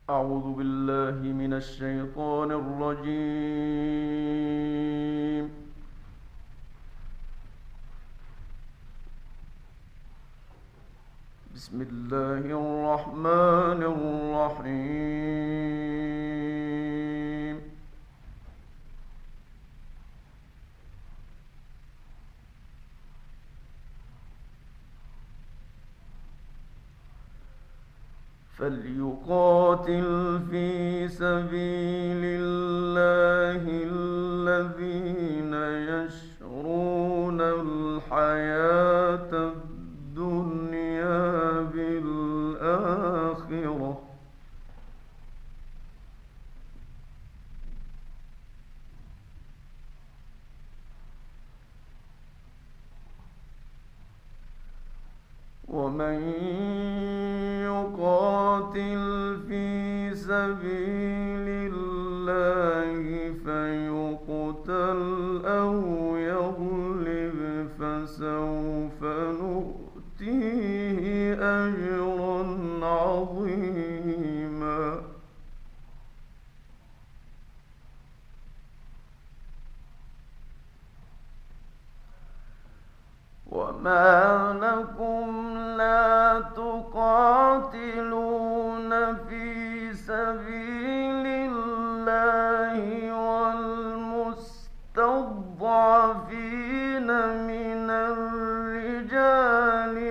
أعوذ بالله من الشيطان الرجيم. بسم الله الرحمن الرحيم. فليقاتل في سبيل الله الذين يشرون الحياة الدنيا بالآخرة، ومن يقاتل في سبيل الله فيقتل أو يغلب فسوف نؤتيه أجرا عظيما. وما لكم لا تقاتلون في سبيل الله والمستضعفين من الرجال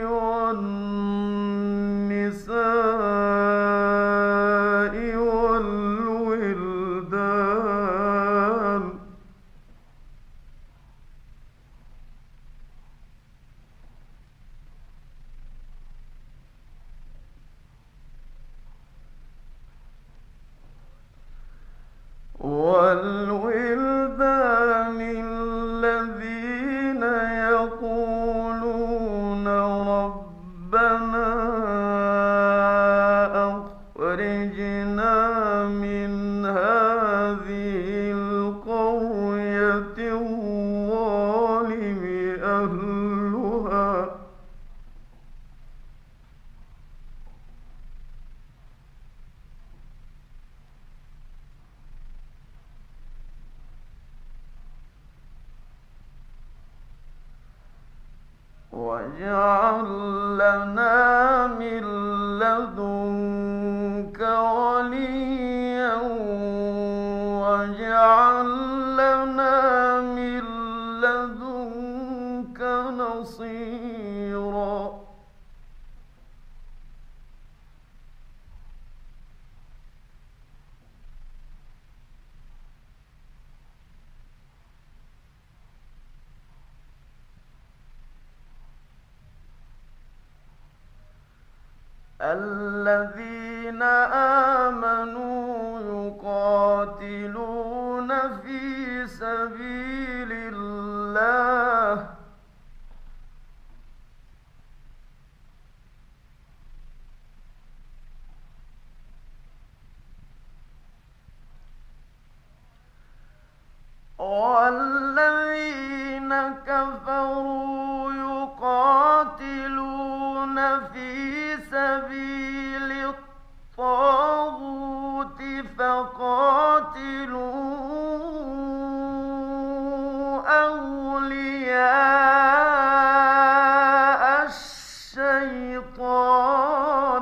والنساء والولدان الذين يقولون ربنا أخرجنا من هذه القرية الظالم أهلها واجعل لنا من لدنك وليا واجعل لنا من لدنك نصيرا. الذين آمنوا يقاتلون في سبيل الله والذين كفروا يقاتلون في سبيل الطاغوت فقاتلوا أولياء الشيطان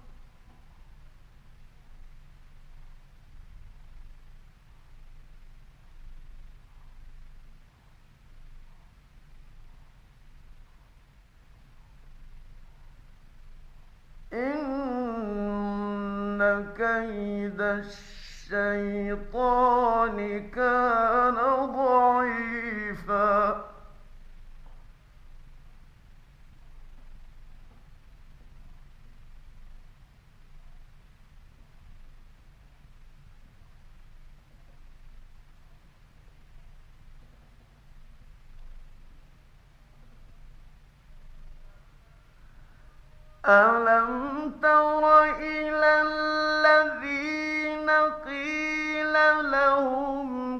إن كيد الشيطان كان ضعيفا. ألم تر إلى الذين قيل لهم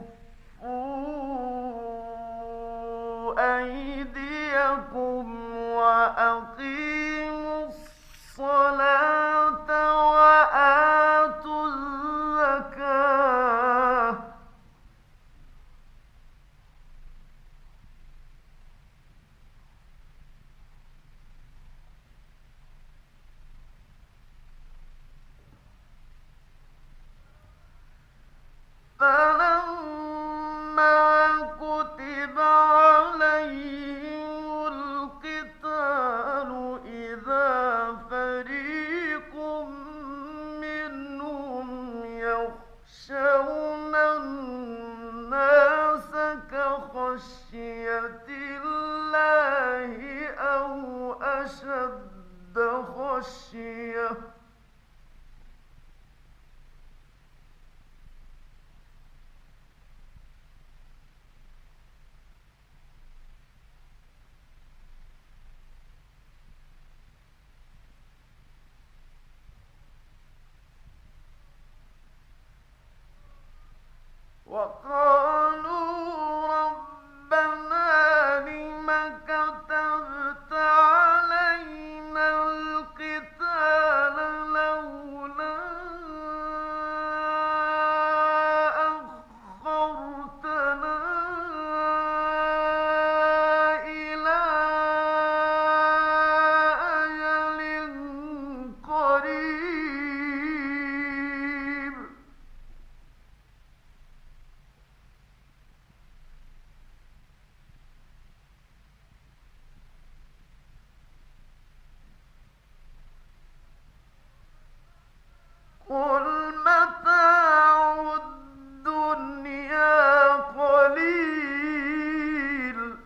كفوا أيديكم وأقيموا الصلاة وآتوا يخشون الناس كخشية الله أو أشد خشية. وقالوا ربنا لم كتبت علينا القتال لولا أخرتنا إلى أجل قريب. قل متاع الدنيا قليل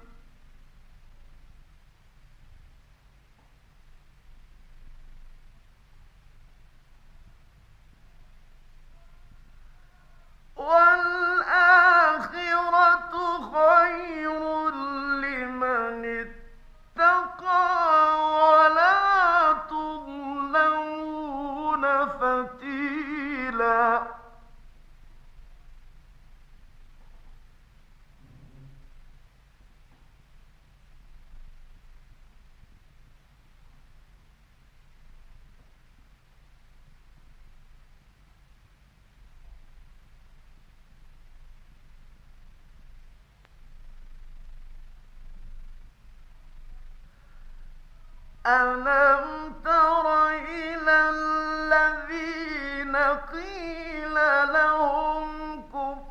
والآخرة خير لمن اتقى ولا تظلمون فتيلا. ألم تر إلى الذين قيل لهم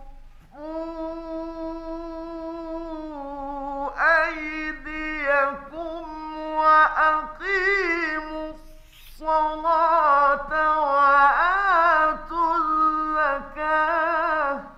كفوا أيديكم وأقيموا الصلاة وآتوا الزكاة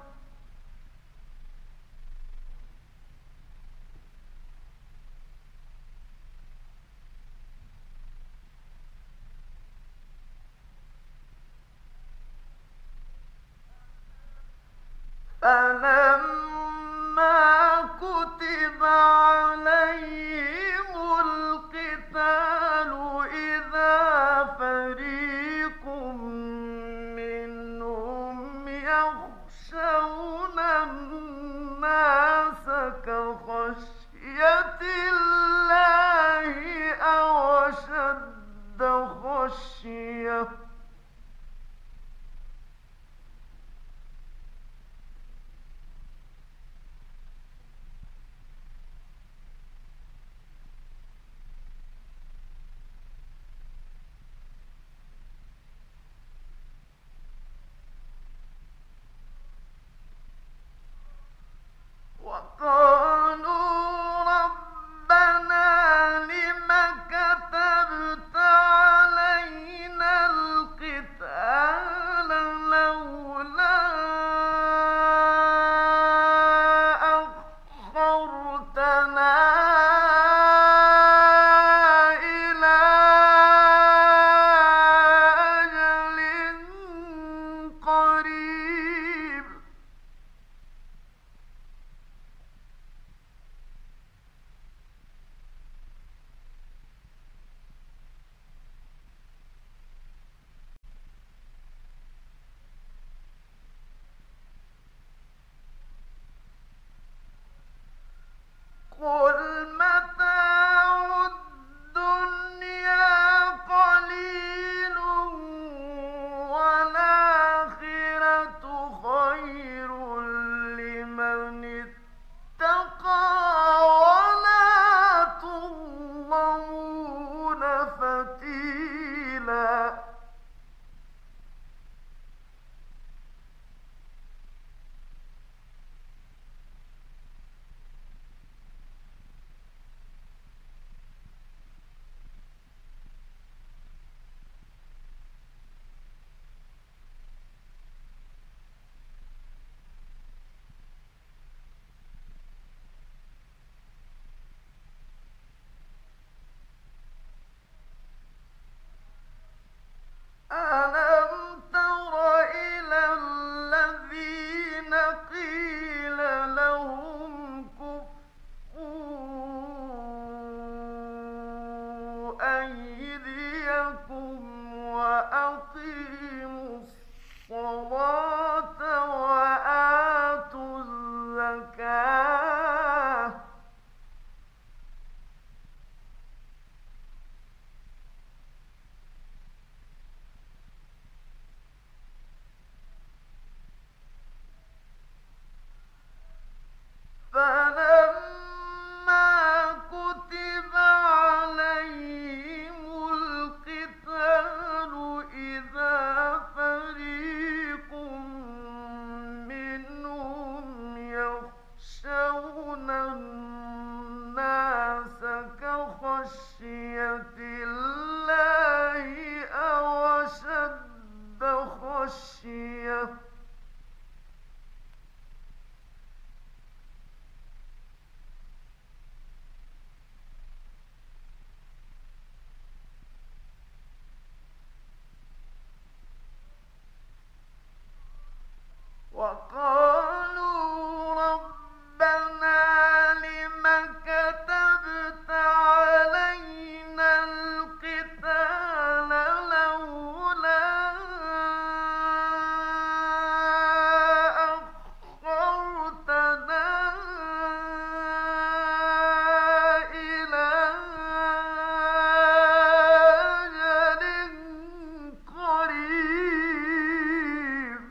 فلما كتب عليهم القتال إذا فريق منهم يخشون الناس كخشية الله أو أشد خشية. وقالوا ربنا لم كتبت علينا القتال لولا أخرتنا إلى أجل قريب.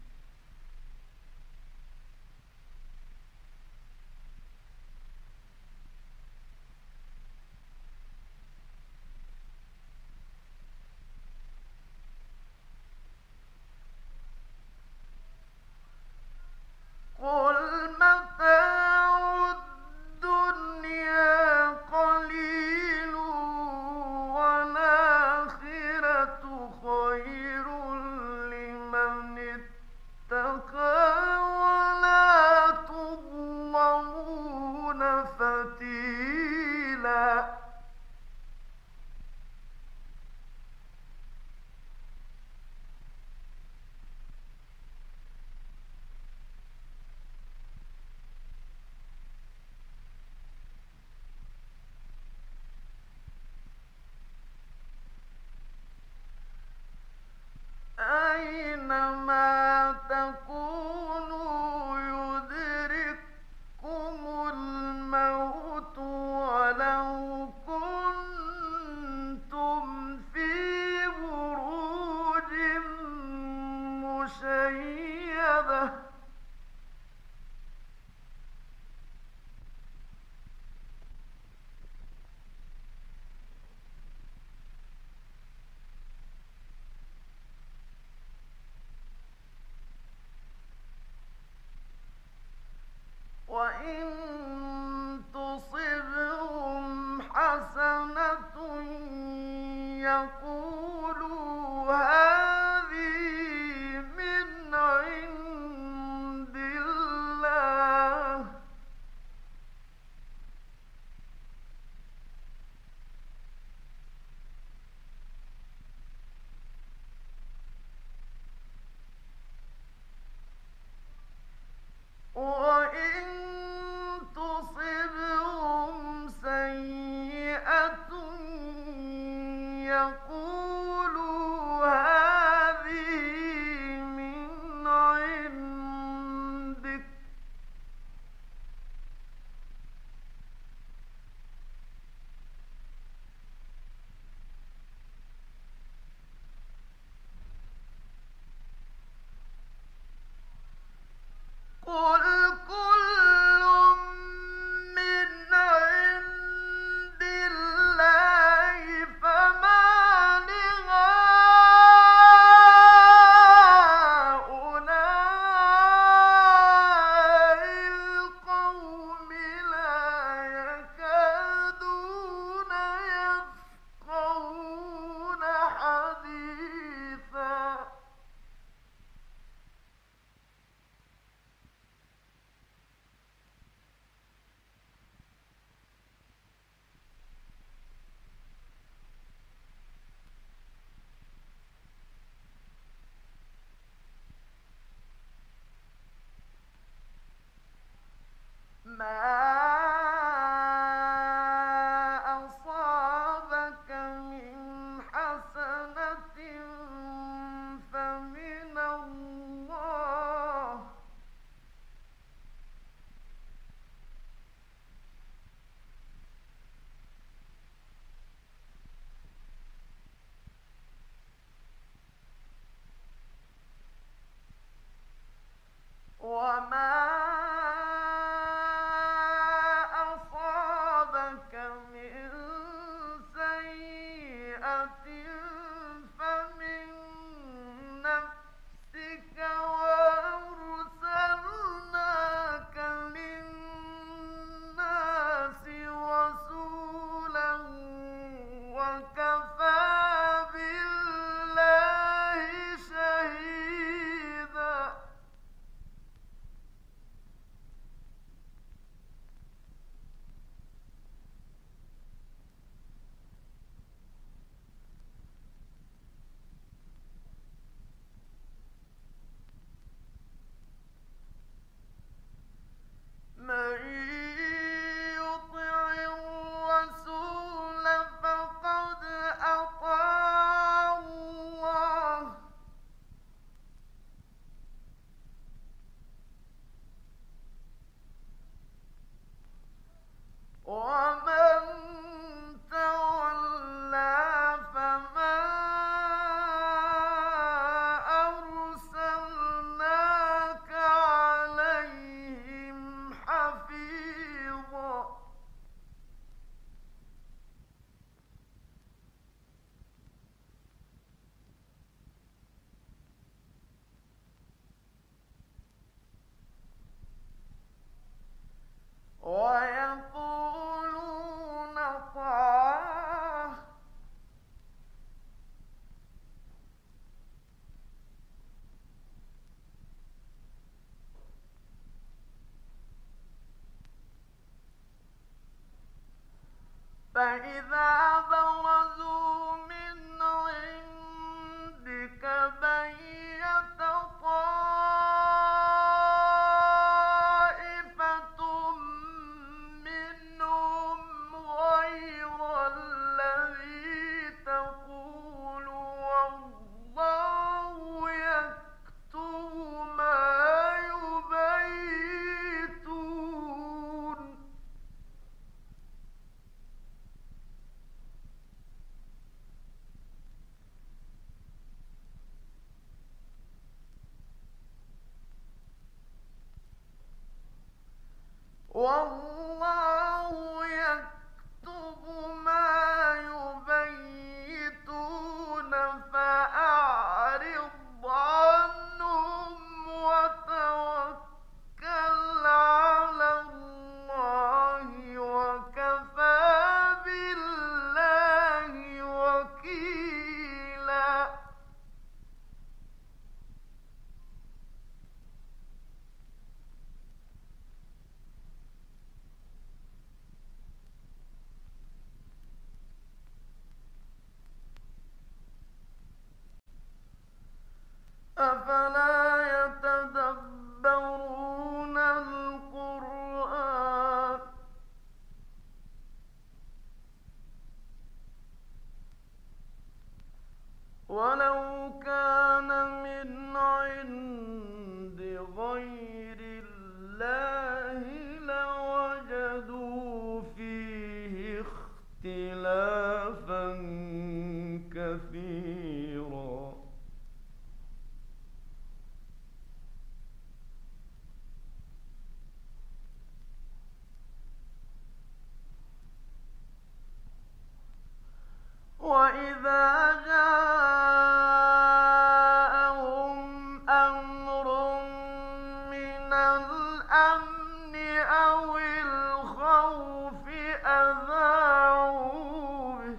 قل متاع الدنيا قليل والآخرة خير لمن اتقى ولا تظلمون فتيلا. أينما تكونوا يدرككم الموت ولو كنتم في بروج مشيدة. وإن تصبهم حسنة يقولوا هذه من عند فإذا برزوا من عندك بيت طائفة منهم غير الذي تقول والله يكتب ما يبيتون. والله يكتب ما يبيتون فأعرض عنهم وتوكل على الله وكفى بالله وكيلا. أفلا يتدبرون القرآن ولو كان من عند غير الله لوجدوا فيه اختلافا كثيرا. وإذا جاءهم أمر من الأمن أو الخوف أذاعوا به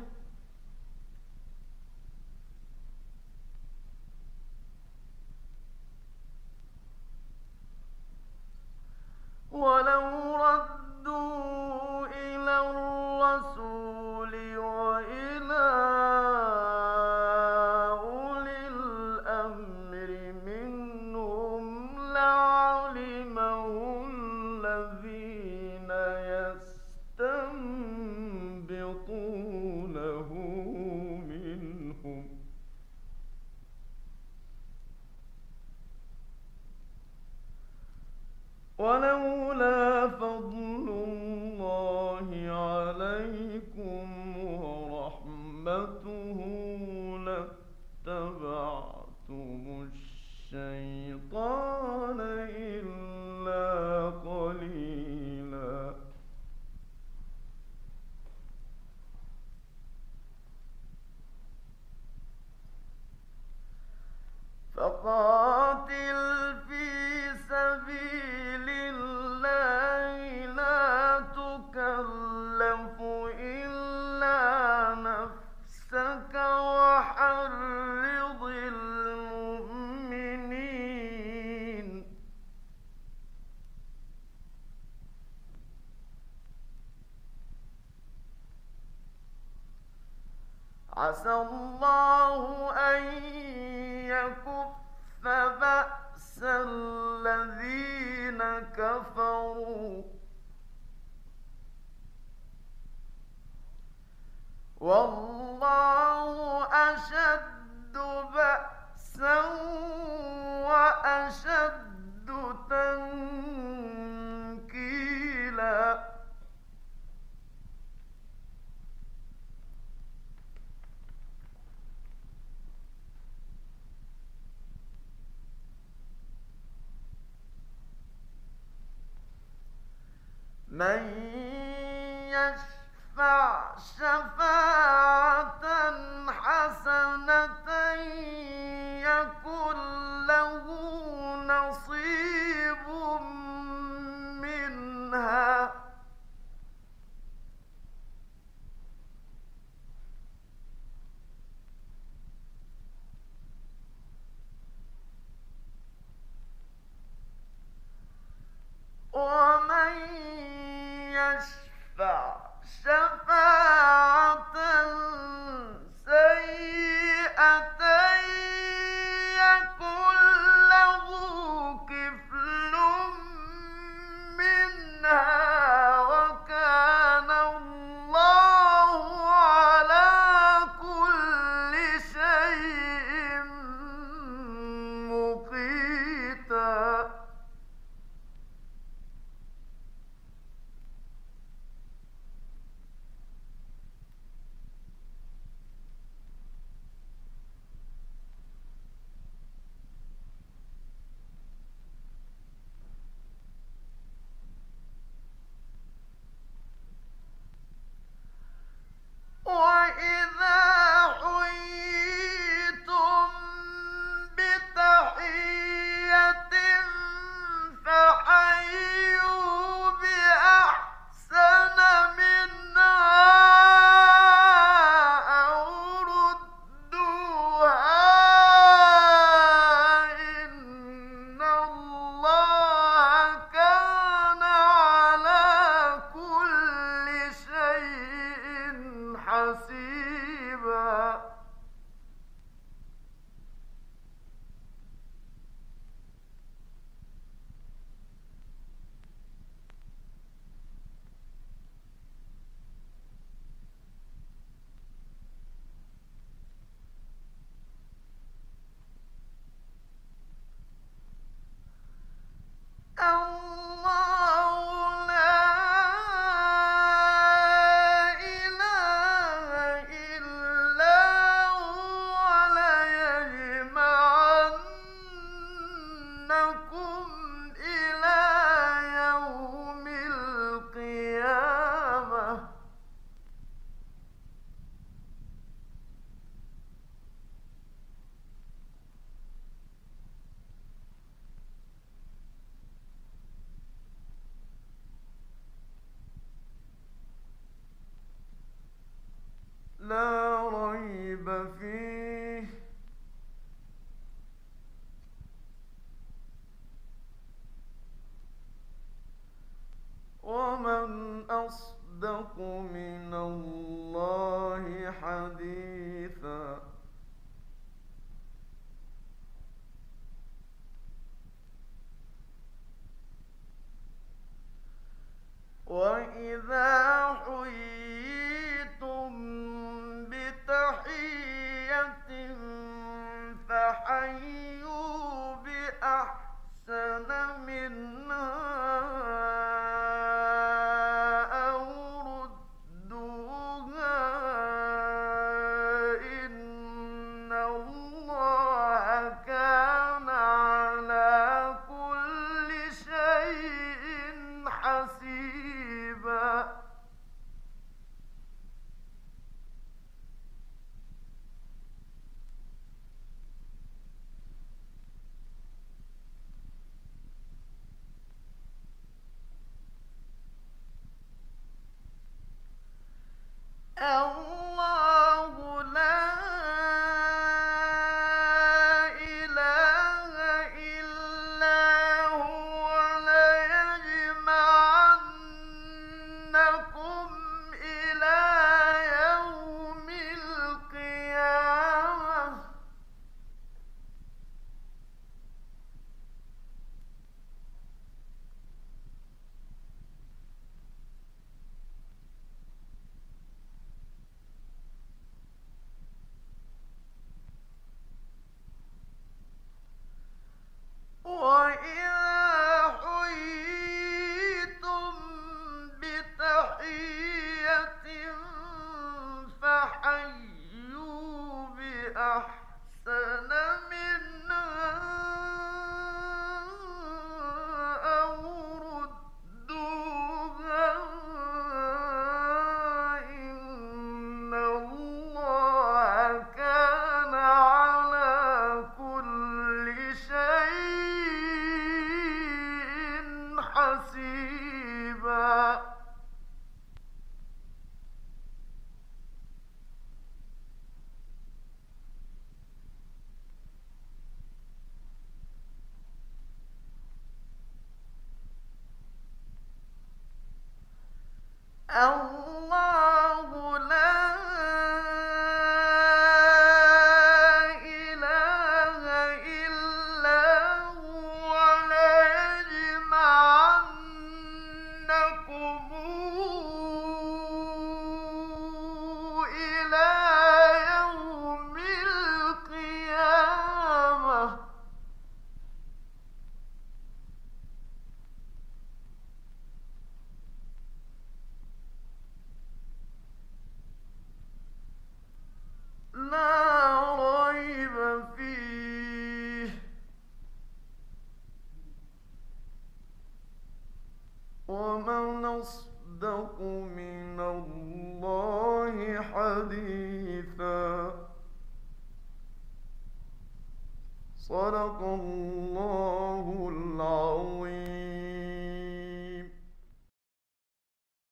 ولو ردوا إلى الرسول وإلى أولي الأمر منهم لعلمه الذين يستنبطونه منهم ولولا فضل الله عليكم ورحمته لاتبعتم الشيطان إلا قليلا. فقاتل في سبيل الله لا تكلف إلا نفسك وحرض المؤمنين. عسى الله أن يكف بأس الذين كفروا والله أشد بأسا وأشد تنكيلا. من يشفع شفاعة حسنة يكن له نصيب منها ومن يشفع شفاعة ومن أصدق من الله حديثا. وإذا حييتم بتحية فحيوا بأحسن منها أو ردوها، إن الله كان على كل شيء حسيبا. الله لا إله إلا هو ليجمعنكم إلى يوم القيامة. وإذا حييتم بتحية فحيوا بأحسن منها أو ردوها، إن الله كان على كل شيء حسيبا. الله